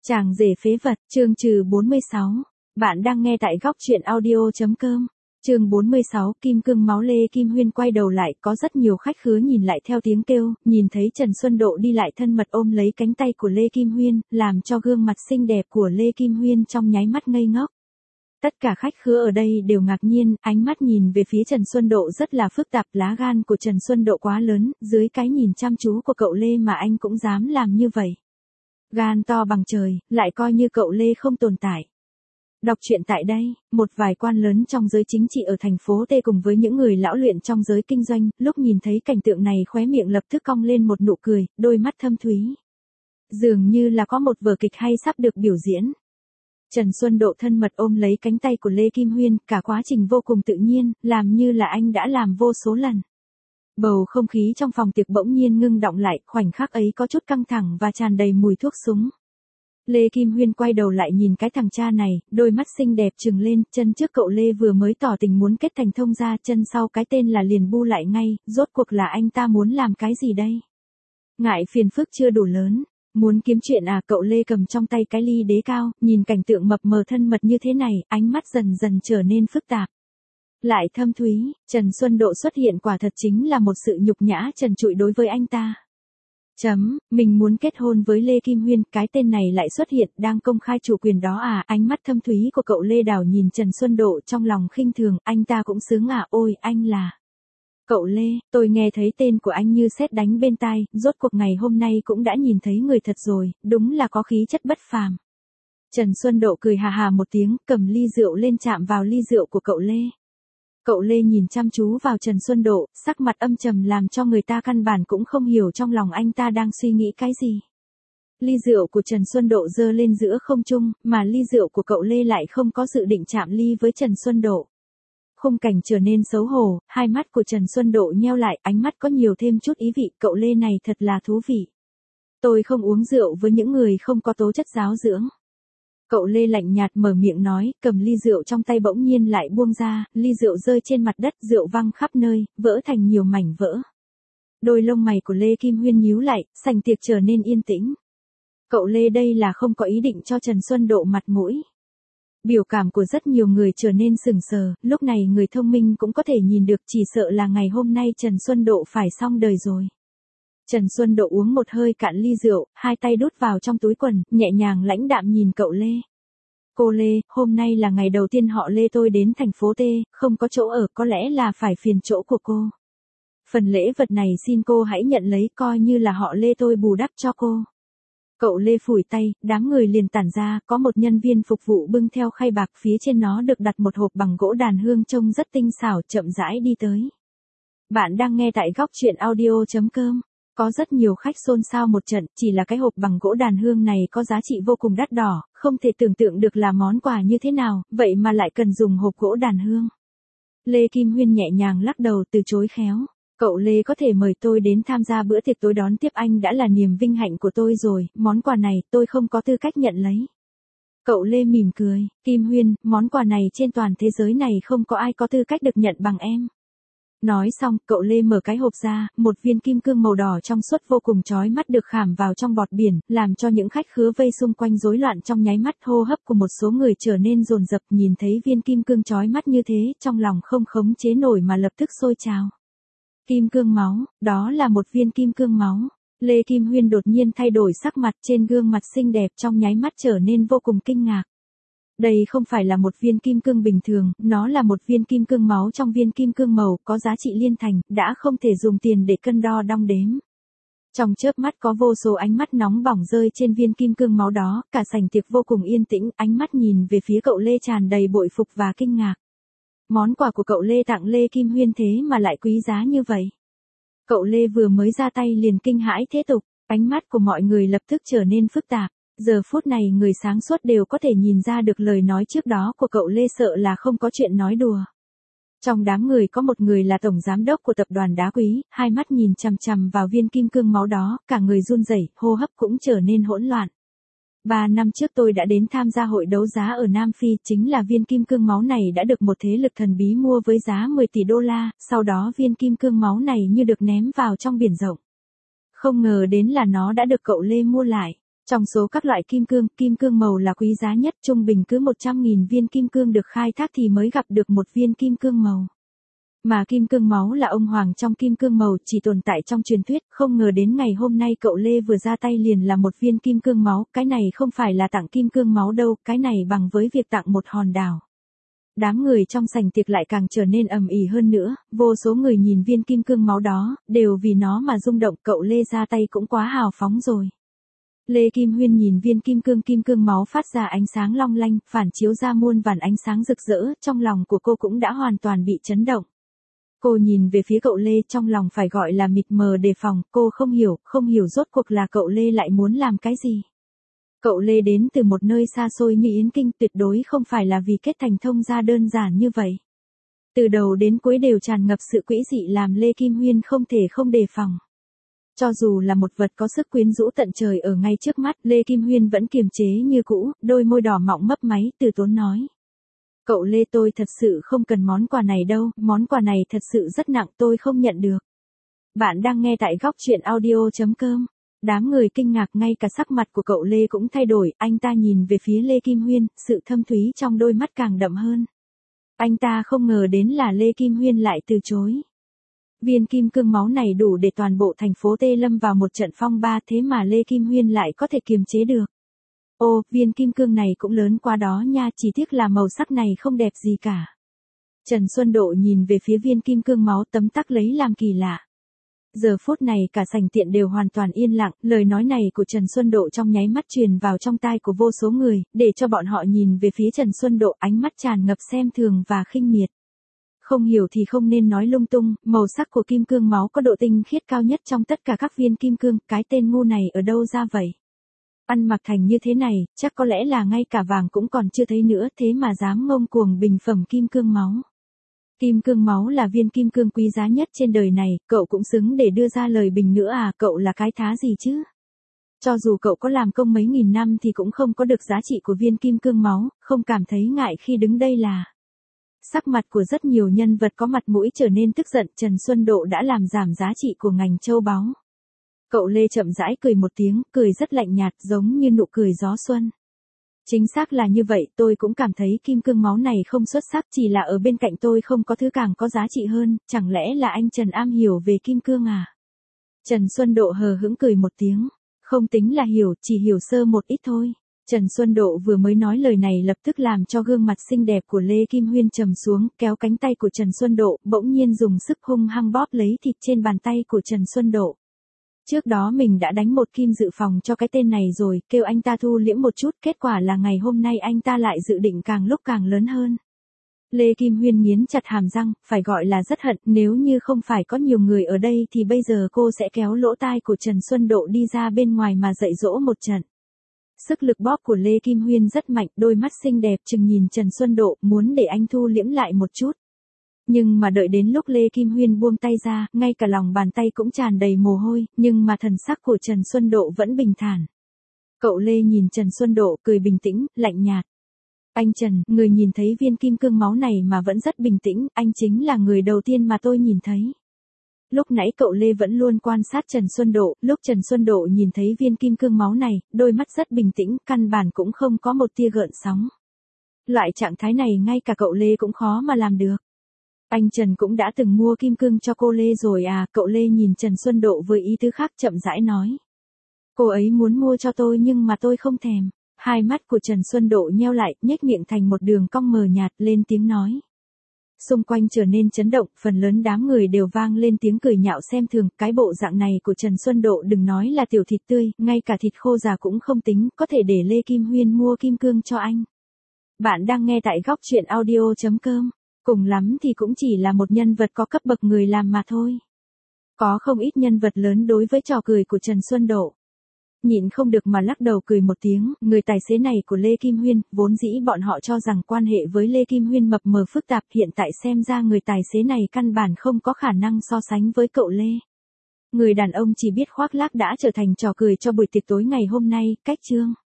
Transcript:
Chàng rể phế vật, chương trừ 46. Bạn đang nghe tại góc truyện audio.com. Chương 46, Kim Cương máu. Lê Kim Huyên quay đầu lại, có rất nhiều khách khứa nhìn lại theo tiếng kêu, nhìn thấy Trần Xuân Độ đi lại thân mật ôm lấy cánh tay của Lê Kim Huyên, làm cho gương mặt xinh đẹp của Lê Kim Huyên trong nháy mắt ngây ngốc. Tất cả khách khứa ở đây đều ngạc nhiên, ánh mắt nhìn về phía Trần Xuân Độ rất là phức tạp. Lá gan của Trần Xuân Độ quá lớn, dưới cái nhìn chăm chú của cậu Lê mà anh cũng dám làm như vậy. Gan to bằng trời, lại coi như cậu Lê không tồn tại. Đọc truyện tại đây, một vài quan lớn trong giới chính trị ở thành phố T cùng với những người lão luyện trong giới kinh doanh, lúc nhìn thấy cảnh tượng này khóe miệng lập tức cong lên một nụ cười, đôi mắt thâm thúy. Dường như là có một vở kịch hay sắp được biểu diễn. Trần Xuân Độ thân mật ôm lấy cánh tay của Lê Kim Huyên, cả quá trình vô cùng tự nhiên, làm như là anh đã làm vô số lần. Bầu không khí trong phòng tiệc bỗng nhiên ngưng đọng lại, khoảnh khắc ấy có chút căng thẳng và tràn đầy mùi thuốc súng. Lê Kim Huyên quay đầu lại nhìn cái thằng cha này, đôi mắt xinh đẹp trừng lên, chân trước cậu Lê vừa mới tỏ tình muốn kết thành thông gia, chân sau cái tên là liền bu lại ngay, rốt cuộc là anh ta muốn làm cái gì đây? Ngại phiền phức chưa đủ lớn, muốn kiếm chuyện à? Cậu Lê cầm trong tay cái ly đế cao, nhìn cảnh tượng mập mờ thân mật như thế này, ánh mắt dần dần trở nên phức tạp. Lại thâm thúy, Trần Xuân Độ xuất hiện quả thật chính là một sự nhục nhã trần trụi đối với anh ta. Mình muốn kết hôn với Lê Kim Huyên, cái tên này lại xuất hiện, đang công khai chủ quyền đó à? Ánh mắt thâm thúy của cậu Lê đảo nhìn Trần Xuân Độ trong lòng khinh thường, anh ta cũng sướng à? Ôi, anh là... Cậu Lê, tôi nghe thấy tên của anh như sét đánh bên tai, rốt cuộc ngày hôm nay cũng đã nhìn thấy người thật rồi, đúng là có khí chất bất phàm. Trần Xuân Độ cười hà hà một tiếng, cầm ly rượu lên chạm vào ly rượu của cậu Lê. Cậu Lê nhìn chăm chú vào Trần Xuân Độ, sắc mặt âm trầm làm cho người ta căn bản cũng không hiểu trong lòng anh ta đang suy nghĩ cái gì. Ly rượu của Trần Xuân Độ giơ lên giữa không trung, mà ly rượu của cậu Lê lại không có dự định chạm ly với Trần Xuân Độ. Khung cảnh trở nên xấu hổ, hai mắt của Trần Xuân Độ nheo lại, ánh mắt có nhiều thêm chút ý vị, cậu Lê này thật là thú vị. Tôi không uống rượu với những người không có tố chất giáo dưỡng. Cậu Lê lạnh nhạt mở miệng nói, cầm ly rượu trong tay bỗng nhiên lại buông ra, ly rượu rơi trên mặt đất, rượu văng khắp nơi, vỡ thành nhiều mảnh vỡ. Đôi lông mày của Lê Kim Huyên nhíu lại, sảnh tiệc trở nên yên tĩnh. Cậu Lê đây là không có ý định cho Trần Xuân Độ mặt mũi. Biểu cảm của rất nhiều người trở nên sững sờ, lúc này người thông minh cũng có thể nhìn được, chỉ sợ là ngày hôm nay Trần Xuân Độ phải xong đời rồi. Trần Xuân Độ uống một hơi cạn ly rượu, hai tay đút vào trong túi quần, nhẹ nhàng lãnh đạm nhìn cậu Lê. Cô Lê, hôm nay là ngày đầu tiên họ Lê tôi đến thành phố T, không có chỗ ở, có lẽ là phải phiền chỗ của cô. Phần lễ vật này xin cô hãy nhận lấy, coi như là họ Lê tôi bù đắp cho cô. Cậu Lê phủi tay, đám người liền tản ra, có một nhân viên phục vụ bưng theo khay bạc, phía trên nó được đặt một hộp bằng gỗ đàn hương trông rất tinh xảo, chậm rãi đi tới. Bạn đang nghe tại góc truyện audio.com. Có rất nhiều khách xôn xao một trận, chỉ là cái hộp bằng gỗ đàn hương này có giá trị vô cùng đắt đỏ, không thể tưởng tượng được là món quà như thế nào, vậy mà lại cần dùng hộp gỗ đàn hương. Lê Kim Huyên nhẹ nhàng lắc đầu từ chối khéo. Cậu Lê có thể mời tôi đến tham gia bữa tiệc tối đón tiếp anh đã là niềm vinh hạnh của tôi rồi, món quà này tôi không có tư cách nhận lấy. Cậu Lê mỉm cười, Kim Huyên, món quà này trên toàn thế giới này không có ai có tư cách được nhận bằng em. Nói xong, cậu Lê mở cái hộp ra, một viên kim cương màu đỏ trong suốt vô cùng chói mắt được khảm vào trong bọt biển, làm cho những khách khứa vây xung quanh rối loạn trong nháy mắt, hô hấp của một số người trở nên dồn dập, nhìn thấy viên kim cương chói mắt như thế, trong lòng không khống chế nổi mà lập tức sôi trào. Kim cương máu, đó là một viên kim cương máu. Lê Kim Huyên đột nhiên thay đổi sắc mặt, trên gương mặt xinh đẹp trong nháy mắt trở nên vô cùng kinh ngạc. Đây không phải là một viên kim cương bình thường, nó là một viên kim cương máu trong viên kim cương màu, có giá trị liên thành, đã không thể dùng tiền để cân đo đong đếm. Trong chớp mắt có vô số ánh mắt nóng bỏng rơi trên viên kim cương máu đó, cả sảnh tiệc vô cùng yên tĩnh, ánh mắt nhìn về phía cậu Lê tràn đầy bội phục và kinh ngạc. Món quà của cậu Lê tặng Lê Kim Huyên thế mà lại quý giá như vậy. Cậu Lê vừa mới ra tay liền kinh hãi thế tục, ánh mắt của mọi người lập tức trở nên phức tạp. Giờ phút này người sáng suốt đều có thể nhìn ra được lời nói trước đó của cậu Lê sợ là không có chuyện nói đùa. Trong đám người có một người là tổng giám đốc của tập đoàn Đá Quý, hai mắt nhìn chằm chằm vào viên kim cương máu đó, cả người run rẩy, hô hấp cũng trở nên hỗn loạn. 3 năm trước tôi đã đến tham gia hội đấu giá ở Nam Phi, chính là viên kim cương máu này đã được một thế lực thần bí mua với giá 10 tỷ đô la, sau đó viên kim cương máu này như được ném vào trong biển rộng. Không ngờ đến là nó đã được cậu Lê mua lại. Trong số các loại kim cương màu là quý giá nhất, trung bình cứ 100.000 viên kim cương được khai thác thì mới gặp được một viên kim cương màu. Mà kim cương máu là ông hoàng trong kim cương màu, chỉ tồn tại trong truyền thuyết, không ngờ đến ngày hôm nay cậu Lê vừa ra tay liền là một viên kim cương máu, cái này không phải là tặng kim cương máu đâu, cái này bằng với việc tặng một hòn đảo. Đám người trong sảnh tiệc lại càng trở nên ầm ĩ hơn nữa, vô số người nhìn viên kim cương máu đó, đều vì nó mà rung động, cậu Lê ra tay cũng quá hào phóng rồi. Lê Kim Huyên nhìn viên kim cương máu phát ra ánh sáng long lanh, phản chiếu ra muôn vàn ánh sáng rực rỡ, trong lòng của cô cũng đã hoàn toàn bị chấn động. Cô nhìn về phía cậu Lê trong lòng phải gọi là mịt mờ đề phòng, cô không hiểu rốt cuộc là cậu Lê lại muốn làm cái gì. Cậu Lê đến từ một nơi xa xôi như Yến Kinh, tuyệt đối không phải là vì kết thành thông gia đơn giản như vậy. Từ đầu đến cuối đều tràn ngập sự quỷ dị làm Lê Kim Huyên không thể không đề phòng. Cho dù là một vật có sức quyến rũ tận trời ở ngay trước mắt, Lê Kim Huyên vẫn kiềm chế như cũ, đôi môi đỏ mọng mấp máy, từ tốn nói. Cậu Lê, tôi thật sự không cần món quà này đâu, món quà này thật sự rất nặng, tôi không nhận được. Bạn đang nghe tại góc truyện audio.com. Đám người kinh ngạc, ngay cả sắc mặt của cậu Lê cũng thay đổi, anh ta nhìn về phía Lê Kim Huyên, sự thâm thúy trong đôi mắt càng đậm hơn. Anh ta không ngờ đến là Lê Kim Huyên lại từ chối. Viên kim cương máu này đủ để toàn bộ thành phố Tê lâm vào một trận phong ba, thế mà Lê Kim Huyên lại có thể kiềm chế được. Ô, viên kim cương này cũng lớn quá đó nha, chỉ tiếc là màu sắc này không đẹp gì cả. Trần Xuân Độ nhìn về phía viên kim cương máu, tấm tắc lấy làm kỳ lạ. Giờ phút này cả sảnh tiện đều hoàn toàn yên lặng, lời nói này của Trần Xuân Độ trong nháy mắt truyền vào trong tai của vô số người, để cho bọn họ nhìn về phía Trần Xuân Độ, ánh mắt tràn ngập xem thường và khinh miệt. Không hiểu thì không nên nói lung tung, màu sắc của kim cương máu có độ tinh khiết cao nhất trong tất cả các viên kim cương, cái tên ngu này ở đâu ra vậy? Ăn mặc thành như thế này, chắc có lẽ là ngay cả vàng cũng còn chưa thấy nữa, thế mà dám ngông cuồng bình phẩm kim cương máu. Kim cương máu là viên kim cương quý giá nhất trên đời này, cậu cũng xứng để đưa ra lời bình nữa à, cậu là cái thá gì chứ? Cho dù cậu có làm công mấy nghìn năm thì cũng không có được giá trị của viên kim cương máu, không cảm thấy ngại khi đứng đây là. Sắc mặt của rất nhiều nhân vật có mặt mũi trở nên tức giận, Trần Xuân Độ đã làm giảm giá trị của ngành châu báu. Cậu Lê chậm rãi cười một tiếng, cười rất lạnh nhạt, giống như nụ cười gió xuân. Chính xác là như vậy, tôi cũng cảm thấy kim cương máu này không xuất sắc, chỉ là ở bên cạnh tôi không có thứ càng có giá trị hơn, chẳng lẽ là anh Trần am hiểu về kim cương à? Trần Xuân Độ hờ hững cười một tiếng, không tính là hiểu, chỉ hiểu sơ một ít thôi. Trần Xuân Độ vừa mới nói lời này lập tức làm cho gương mặt xinh đẹp của Lê Kim Huyên trầm xuống, kéo cánh tay của Trần Xuân Độ, bỗng nhiên dùng sức hung hăng bóp lấy thịt trên bàn tay của Trần Xuân Độ. Trước đó mình đã đánh một kim dự phòng cho cái tên này rồi, kêu anh ta thu liễm một chút, kết quả là ngày hôm nay anh ta lại dự định càng lúc càng lớn hơn. Lê Kim Huyên nghiến chặt hàm răng, phải gọi là rất hận, nếu như không phải có nhiều người ở đây thì bây giờ cô sẽ kéo lỗ tai của Trần Xuân Độ đi ra bên ngoài mà dạy dỗ một trận. Sức lực bóp của Lê Kim Huyên rất mạnh, đôi mắt xinh đẹp chừng nhìn Trần Xuân Độ, muốn để anh thu liễm lại một chút. Nhưng mà đợi đến lúc Lê Kim Huyên buông tay ra, ngay cả lòng bàn tay cũng tràn đầy mồ hôi, nhưng mà thần sắc của Trần Xuân Độ vẫn bình thản. Cậu Lê nhìn Trần Xuân Độ, cười bình tĩnh, lạnh nhạt. Anh Trần, người nhìn thấy viên kim cương máu này mà vẫn rất bình tĩnh, anh chính là người đầu tiên mà tôi nhìn thấy. Lúc nãy cậu Lê vẫn luôn quan sát Trần Xuân Độ, lúc Trần Xuân Độ nhìn thấy viên kim cương máu này, đôi mắt rất bình tĩnh, căn bản cũng không có một tia gợn sóng. Loại trạng thái này ngay cả cậu Lê cũng khó mà làm được. Anh Trần cũng đã từng mua kim cương cho cô Lê rồi à, cậu Lê nhìn Trần Xuân Độ với ý tứ khác chậm rãi nói. Cô ấy muốn mua cho tôi nhưng mà tôi không thèm. Hai mắt của Trần Xuân Độ nheo lại, nhếch miệng thành một đường cong mờ nhạt, lên tiếng nói. Xung quanh trở nên chấn động, phần lớn đám người đều vang lên tiếng cười nhạo xem thường, cái bộ dạng này của Trần Xuân Độ đừng nói là tiểu thịt tươi, ngay cả thịt khô già cũng không tính, có thể để Lê Kim Huyên mua kim cương cho anh. Bạn đang nghe tại góc truyện audio.com, cùng lắm thì cũng chỉ là một nhân vật có cấp bậc người làm mà thôi. Có không ít nhân vật lớn đối với trò cười của Trần Xuân Độ. Nhịn không được mà lắc đầu cười một tiếng, người tài xế này của Lê Kim Huyên, vốn dĩ bọn họ cho rằng quan hệ với Lê Kim Huyên mập mờ phức tạp, hiện tại xem ra người tài xế này căn bản không có khả năng so sánh với cậu Lê. Người đàn ông chỉ biết khoác lác đã trở thành trò cười cho buổi tiệc tối ngày hôm nay, cách chương.